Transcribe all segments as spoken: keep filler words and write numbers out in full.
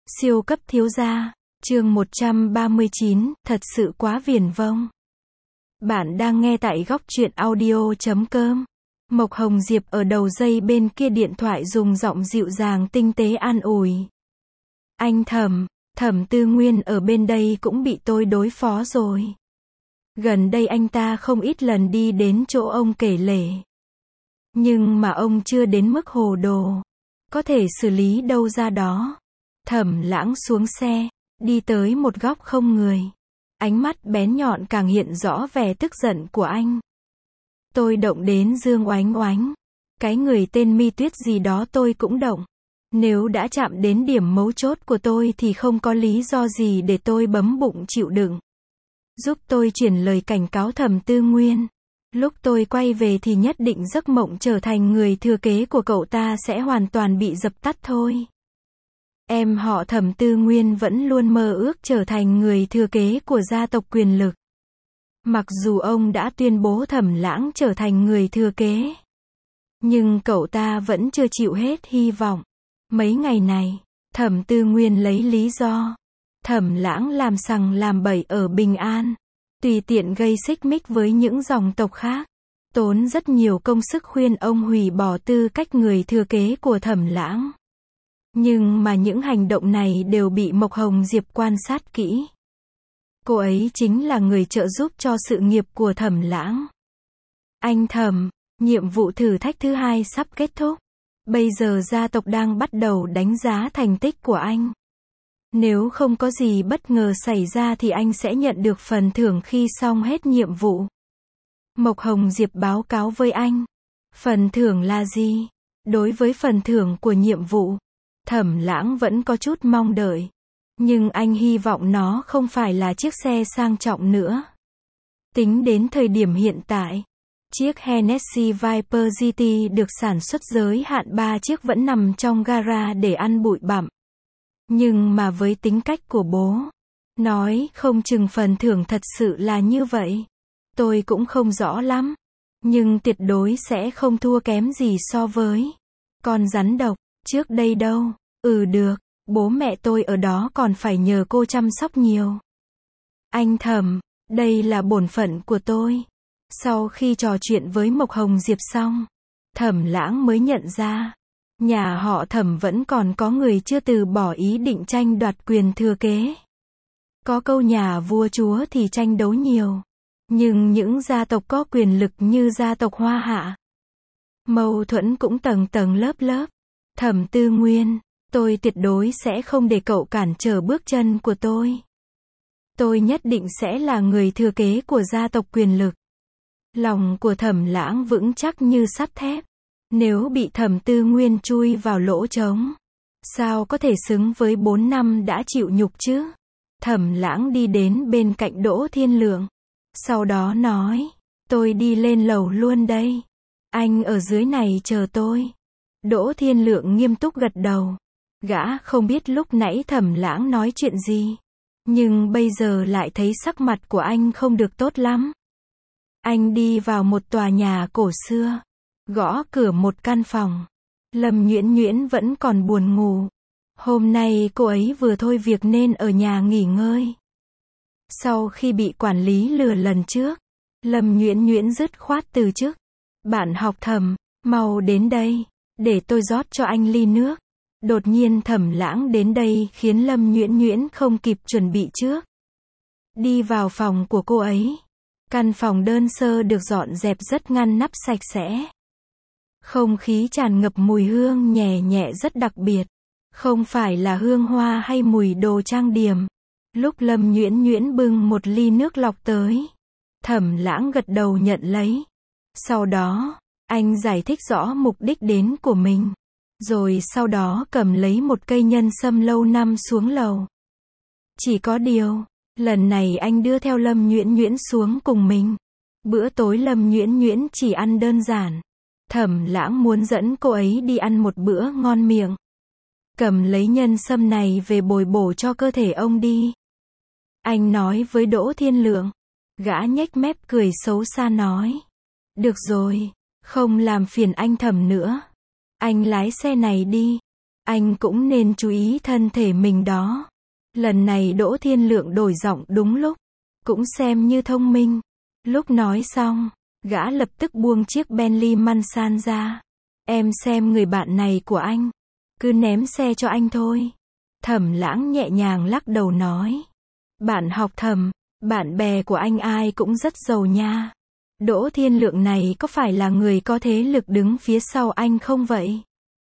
Siêu cấp thiếu gia, chương một trăm ba mươi chín, thật sự quá viển vông. Bạn đang nghe tại góc truyện audio chấm com. Mộc Hồng Diệp ở đầu dây bên kia điện thoại dùng giọng dịu dàng tinh tế an ủi. Anh Thẩm, Thẩm Tư Nguyên ở bên đây cũng bị tôi đối phó rồi. Gần đây anh ta không ít lần đi đến chỗ ông kể lể. Nhưng mà ông chưa đến mức hồ đồ. Có thể xử lý đâu ra đó. Thẩm Lãng xuống xe, đi tới một góc không người. Ánh mắt bén nhọn càng hiện rõ vẻ tức giận của anh. Tôi động đến Dương Oánh Oánh. Cái người tên Mi Tuyết gì đó tôi cũng động. Nếu đã chạm đến điểm mấu chốt của tôi thì không có lý do gì để tôi bấm bụng chịu đựng. Giúp tôi chuyển lời cảnh cáo Thẩm Tư Nguyên. Lúc tôi quay về thì nhất định giấc mộng trở thành người thừa kế của cậu ta sẽ hoàn toàn bị dập tắt thôi. Em họ Thẩm Tư Nguyên vẫn luôn mơ ước trở thành người thừa kế của gia tộc quyền lực. Mặc dù ông đã tuyên bố Thẩm Lãng trở thành người thừa kế, nhưng cậu ta vẫn chưa chịu hết hy vọng. Mấy ngày này, Thẩm Tư Nguyên lấy lý do Thẩm Lãng làm sằng làm bậy ở Bình An, tùy tiện gây xích mích với những dòng tộc khác, tốn rất nhiều công sức khuyên ông hủy bỏ tư cách người thừa kế của Thẩm Lãng. Nhưng mà những hành động này đều bị Mộc Hồng Diệp quan sát kỹ. Cô ấy chính là người trợ giúp cho sự nghiệp của Thẩm Lãng. Anh Thẩm, nhiệm vụ thử thách thứ hai sắp kết thúc. Bây giờ gia tộc đang bắt đầu đánh giá thành tích của anh. Nếu không có gì bất ngờ xảy ra thì anh sẽ nhận được phần thưởng khi xong hết nhiệm vụ. Mộc Hồng Diệp báo cáo với anh. Phần thưởng là gì? Đối với phần thưởng của nhiệm vụ, Thẩm Lãng vẫn có chút mong đợi. Nhưng anh hy vọng nó không phải là chiếc xe sang trọng nữa. Tính đến thời điểm hiện tại, chiếc Hennessy Viper giê tê được sản xuất giới hạn ba chiếc vẫn nằm trong gara để ăn bụi bặm. Nhưng mà với tính cách của bố, nói không chừng phần thưởng thật sự là như vậy. Tôi cũng không rõ lắm. Nhưng tuyệt đối sẽ không thua kém gì so với con rắn độc trước đây đâu. Ừ được, bố mẹ tôi ở đó còn phải nhờ cô chăm sóc nhiều. Anh Thẩm, đây là bổn phận của tôi. Sau khi trò chuyện với Mộc Hồng Diệp xong, Thẩm Lãng mới nhận ra, nhà họ Thẩm vẫn còn có người chưa từ bỏ ý định tranh đoạt quyền thừa kế. Có câu nhà vua chúa thì tranh đấu nhiều. Nhưng những gia tộc có quyền lực như gia tộc Hoa Hạ, mâu thuẫn cũng tầng tầng lớp lớp. Thẩm Tư Nguyên, tôi tuyệt đối sẽ không để cậu cản trở bước chân của tôi. Tôi nhất định sẽ là người thừa kế của gia tộc quyền lực. Lòng của Thẩm Lãng vững chắc như sắt thép. Nếu bị Thẩm Tư Nguyên chui vào lỗ trống, sao có thể xứng với bốn năm đã chịu nhục chứ? Thẩm Lãng đi đến bên cạnh Đỗ Thiên Lượng. Sau đó nói, tôi đi lên lầu luôn đây. Anh ở dưới này chờ tôi. Đỗ Thiên Lượng nghiêm túc gật đầu. Gã không biết lúc nãy Thẩm Lãng nói chuyện gì. Nhưng bây giờ lại thấy sắc mặt của anh không được tốt lắm. Anh đi vào một tòa nhà cổ xưa. Gõ cửa một căn phòng. Lâm Nhuyễn Nhuyễn vẫn còn buồn ngủ. Hôm nay cô ấy vừa thôi việc nên ở nhà nghỉ ngơi. Sau khi bị quản lý lừa lần trước, Lâm Nhuyễn Nhuyễn dứt khoát từ chức. Bạn học Thẩm, mau đến đây, để tôi rót cho anh ly nước. Đột nhiên Thẩm Lãng đến đây khiến Lâm Nhuyễn Nhuyễn không kịp chuẩn bị trước. Đi vào phòng của cô ấy. Căn phòng đơn sơ được dọn dẹp rất ngăn nắp sạch sẽ. Không khí tràn ngập mùi hương nhẹ nhẹ rất đặc biệt. Không phải là hương hoa hay mùi đồ trang điểm. Lúc Lâm Nhuyễn Nhuyễn bưng một ly nước lọc tới, Thẩm Lãng gật đầu nhận lấy. Sau đó, anh giải thích rõ mục đích đến của mình. Rồi sau đó cầm lấy một cây nhân sâm lâu năm xuống lầu. Chỉ có điều, lần này anh đưa theo Lâm Nhuyễn Nhuyễn xuống cùng mình. Bữa tối Lâm Nhuyễn Nhuyễn chỉ ăn đơn giản. Thẩm Lãng muốn dẫn cô ấy đi ăn một bữa ngon miệng. Cầm lấy nhân sâm này về bồi bổ cho cơ thể ông đi. Anh nói với Đỗ Thiên Lượng. Gã nhếch mép cười xấu xa nói. Được rồi, không làm phiền anh Thẩm nữa. Anh lái xe này đi. Anh cũng nên chú ý thân thể mình đó. Lần này Đỗ Thiên Lượng đổi giọng đúng lúc. Cũng xem như thông minh. Lúc nói xong, gã lập tức buông chiếc Bentley Mansan ra. Em xem người bạn này của anh. Cứ ném xe cho anh thôi. Thẩm Lãng nhẹ nhàng lắc đầu nói. Bạn học Thẩm, bạn bè của anh ai cũng rất giàu nha. Đỗ Thiên Lượng này có phải là người có thế lực đứng phía sau anh không vậy?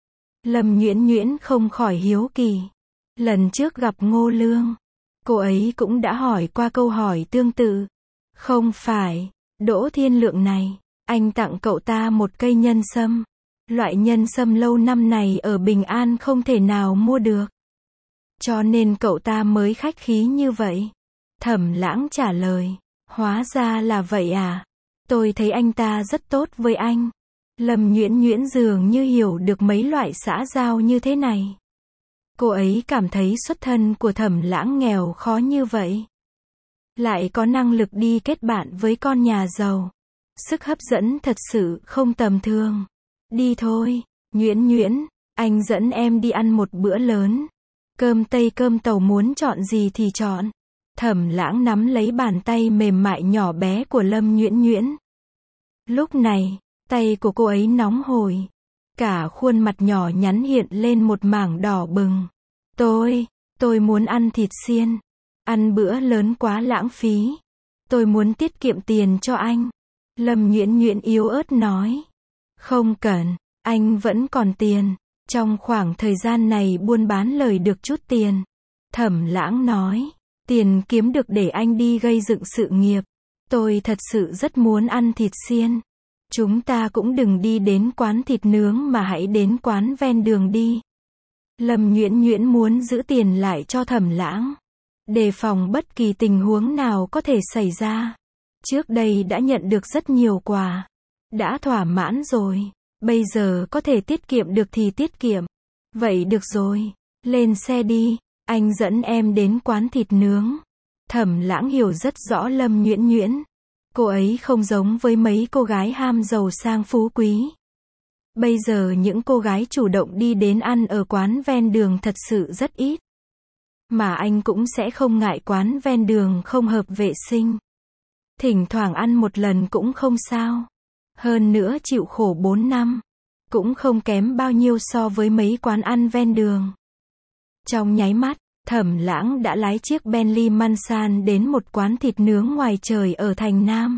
Lâm Nhuyễn Nhuyễn không khỏi hiếu kỳ. Lần trước gặp Ngô Lương, cô ấy cũng đã hỏi qua câu hỏi tương tự. Không phải, Đỗ Thiên Lượng này, anh tặng cậu ta một cây nhân sâm. Loại nhân sâm lâu năm này ở Bình An không thể nào mua được. Cho nên cậu ta mới khách khí như vậy. Thẩm Lãng trả lời. Hóa ra là vậy à? Tôi thấy anh ta rất tốt với anh. Lâm Nhuyễn Nhuyễn dường như hiểu được mấy loại xã giao như thế này. Cô ấy cảm thấy xuất thân của Thẩm Lãng nghèo khó như vậy. Lại có năng lực đi kết bạn với con nhà giàu. Sức hấp dẫn thật sự không tầm thường. Đi thôi, Nhuyễn Nhuyễn, anh dẫn em đi ăn một bữa lớn. Cơm Tây cơm Tàu muốn chọn gì thì chọn. Thẩm Lãng nắm lấy bàn tay mềm mại nhỏ bé của Lâm Nhuyễn Nhuyễn. Lúc này, tay của cô ấy nóng hổi. Cả khuôn mặt nhỏ nhắn hiện lên một mảng đỏ bừng. Tôi, tôi muốn ăn thịt xiên. Ăn bữa lớn quá lãng phí. Tôi muốn tiết kiệm tiền cho anh. Lâm Nhuyễn Nhuyễn yếu ớt nói. Không cần, anh vẫn còn tiền. Trong khoảng thời gian này buôn bán lời được chút tiền. Thẩm Lãng nói. Tiền kiếm được để anh đi gây dựng sự nghiệp. Tôi thật sự rất muốn ăn thịt xiên. Chúng ta cũng đừng đi đến quán thịt nướng mà hãy đến quán ven đường đi. Lâm Nhuyễn Nhuyễn muốn giữ tiền lại cho Thẩm Lãng. Đề phòng bất kỳ tình huống nào có thể xảy ra. Trước đây đã nhận được rất nhiều quà. Đã thỏa mãn rồi. Bây giờ có thể tiết kiệm được thì tiết kiệm. Vậy được rồi. Lên xe đi. Anh dẫn em đến quán thịt nướng. Thẩm Lãng hiểu rất rõ Lâm Nhuyễn Nhuyễn. Cô ấy không giống với mấy cô gái ham giàu sang phú quý. Bây giờ những cô gái chủ động đi đến ăn ở quán ven đường thật sự rất ít. Mà anh cũng sẽ không ngại quán ven đường không hợp vệ sinh. Thỉnh thoảng ăn một lần cũng không sao. Hơn nữa chịu khổ bốn năm. Cũng không kém bao nhiêu so với mấy quán ăn ven đường. Trong nháy mắt, Thẩm Lãng đã lái chiếc Bentley Mansan đến một quán thịt nướng ngoài trời ở thành Nam.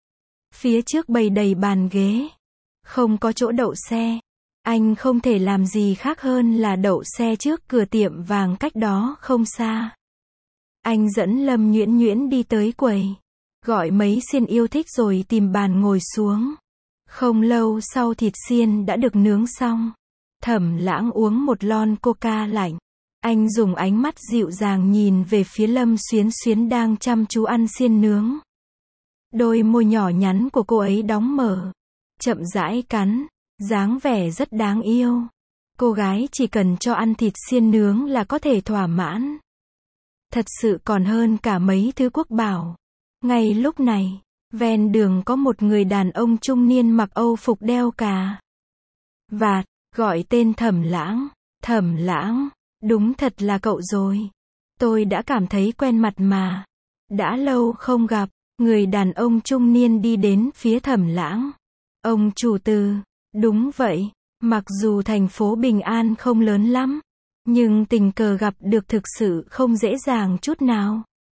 Phía trước bày đầy bàn ghế. Không có chỗ đậu xe. Anh không thể làm gì khác hơn là đậu xe trước cửa tiệm vàng cách đó không xa. Anh dẫn Lâm Nhuyễn Nhuyễn đi tới quầy. Gọi mấy xiên yêu thích rồi tìm bàn ngồi xuống. Không lâu sau thịt xiên đã được nướng xong. Thẩm Lãng uống một lon coca lạnh. Anh dùng ánh mắt dịu dàng nhìn về phía Lâm Xuyến Xuyến đang chăm chú ăn xiên nướng. Đôi môi nhỏ nhắn của cô ấy đóng mở. Chậm rãi cắn. Dáng vẻ rất đáng yêu. Cô gái chỉ cần cho ăn thịt xiên nướng là có thể thỏa mãn. Thật sự còn hơn cả mấy thứ quốc bảo. Ngay lúc này, ven đường có một người đàn ông trung niên mặc Âu phục đeo cà vạt, gọi tên Thẩm Lãng. Thẩm Lãng, đúng thật là cậu rồi. Tôi đã cảm thấy quen mặt mà. Đã lâu không gặp. Người đàn ông trung niên đi đến phía Thẩm Lãng. Ông chủ Từ, đúng vậy. Mặc dù thành phố Bình An không lớn lắm, nhưng tình cờ gặp được thực sự không dễ dàng chút nào.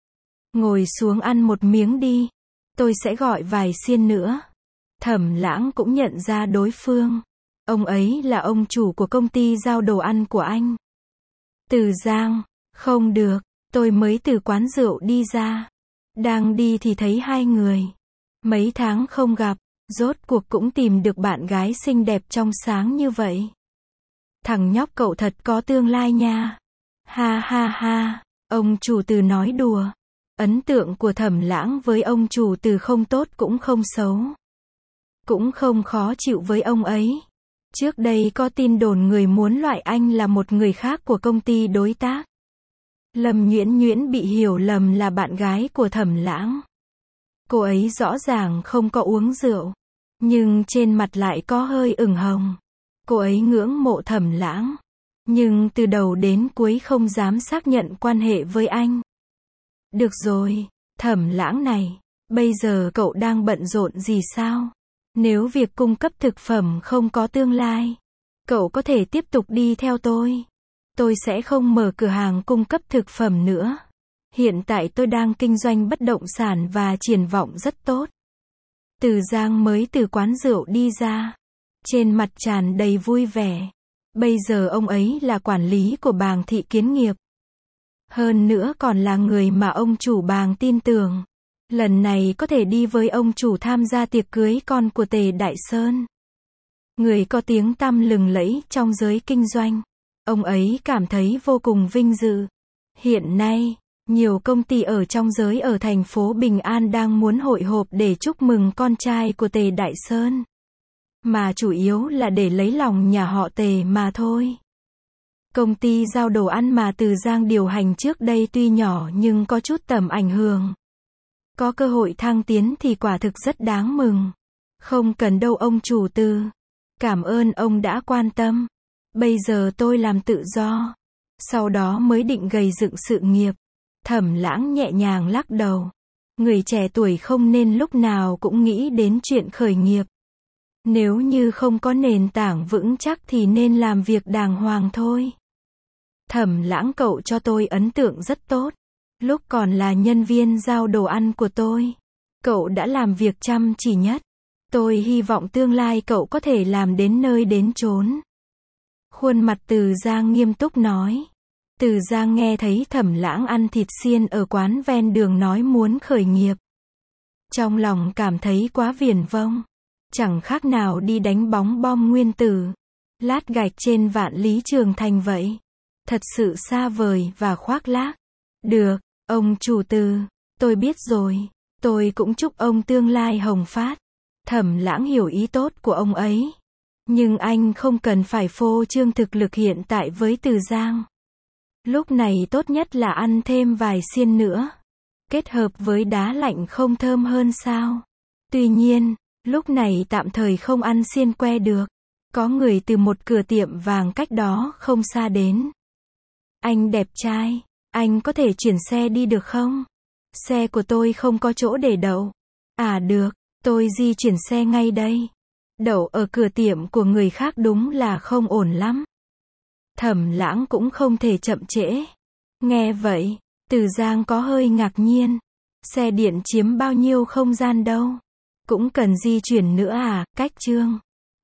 Ngồi xuống ăn một miếng đi. Tôi sẽ gọi vài xiên nữa. Thẩm Lãng cũng nhận ra đối phương. Ông ấy là ông chủ của công ty giao đồ ăn của anh. Từ Giang, không được, tôi mới từ quán rượu đi ra. Đang đi thì thấy hai người. Mấy tháng không gặp, rốt cuộc cũng tìm được bạn gái xinh đẹp trong sáng như vậy. Thằng nhóc cậu thật có tương lai nha. Ha ha ha, ông chủ Từ nói đùa. Ấn tượng của Thẩm Lãng với ông chủ Từ không tốt cũng không xấu. Cũng không khó chịu với ông ấy. Trước đây có tin đồn người muốn loại anh là một người khác của công ty đối tác. Lâm Nhuyễn Nhuyễn bị hiểu lầm là bạn gái của Thẩm Lãng. Cô ấy rõ ràng không có uống rượu, nhưng trên mặt lại có hơi ửng hồng. Cô ấy ngưỡng mộ Thẩm Lãng. nhưng từ đầu đến cuối không dám xác nhận quan hệ với anh. Được rồi, Thẩm Lãng này, bây giờ cậu đang bận rộn gì sao? Nếu việc cung cấp thực phẩm không có tương lai, cậu có thể tiếp tục đi theo tôi. Tôi sẽ không mở cửa hàng cung cấp thực phẩm nữa. Hiện tại tôi đang kinh doanh bất động sản và triển vọng rất tốt. Từ Giang mới từ quán rượu đi ra, trên mặt tràn đầy vui vẻ. Bây giờ ông ấy là quản lý của Bàng Thị Kiến Nghiệp. Hơn nữa còn là người mà ông chủ Bàng tin tưởng. Lần này có thể đi với ông chủ tham gia tiệc cưới con của Tề Đại Sơn. Người có tiếng tăm lừng lẫy trong giới kinh doanh. Ông ấy cảm thấy vô cùng vinh dự. Hiện nay, nhiều công ty ở trong giới ở thành phố Bình An đang muốn hội họp để chúc mừng con trai của Tề Đại Sơn. Mà chủ yếu là để lấy lòng nhà họ Tề mà thôi. Công ty giao đồ ăn mà Từ Giang điều hành trước đây tuy nhỏ nhưng có chút tầm ảnh hưởng. Có cơ hội thăng tiến thì quả thực rất đáng mừng. Không cần đâu ông chủ Từ. Cảm ơn ông đã quan tâm. Bây giờ tôi làm tự do. Sau đó mới định gầy dựng sự nghiệp. Thẩm Lãng nhẹ nhàng lắc đầu. Người trẻ tuổi không nên lúc nào cũng nghĩ đến chuyện khởi nghiệp. Nếu như không có nền tảng vững chắc thì nên làm việc đàng hoàng thôi. Thẩm Lãng cậu cho tôi ấn tượng rất tốt. Lúc còn là nhân viên giao đồ ăn của tôi, cậu đã làm việc chăm chỉ nhất. Tôi hy vọng tương lai cậu có thể làm đến nơi đến chốn. Khuôn mặt Từ Giang nghiêm túc nói. Từ Giang nghe thấy Thẩm Lãng ăn thịt xiên ở quán ven đường nói muốn khởi nghiệp. Trong lòng cảm thấy quá viển vông. Chẳng khác nào đi đánh bóng bom nguyên tử. Lát gạch trên Vạn Lý Trường Thành vậy. Thật sự xa vời và khoác lác. Được, ông chủ Từ, tôi biết rồi. Tôi cũng chúc ông tương lai hồng phát. Thẩm Lãng hiểu ý tốt của ông ấy. Nhưng anh không cần phải phô trương thực lực hiện tại với Từ Giang. Lúc này tốt nhất là ăn thêm vài xiên nữa. Kết hợp với đá lạnh không thơm hơn sao? Tuy nhiên, lúc này tạm thời không ăn xiên que được. Có người từ một cửa tiệm vàng cách đó không xa đến. Anh đẹp trai, anh có thể chuyển xe đi được không? Xe của tôi không có chỗ để đậu. À được, tôi di chuyển xe ngay đây. Đậu ở cửa tiệm của người khác đúng là không ổn lắm. Thẩm Lãng cũng không thể chậm trễ. Nghe vậy, Từ Giang có hơi ngạc nhiên. Xe điện chiếm bao nhiêu không gian đâu. Cũng cần di chuyển nữa à, cách chương.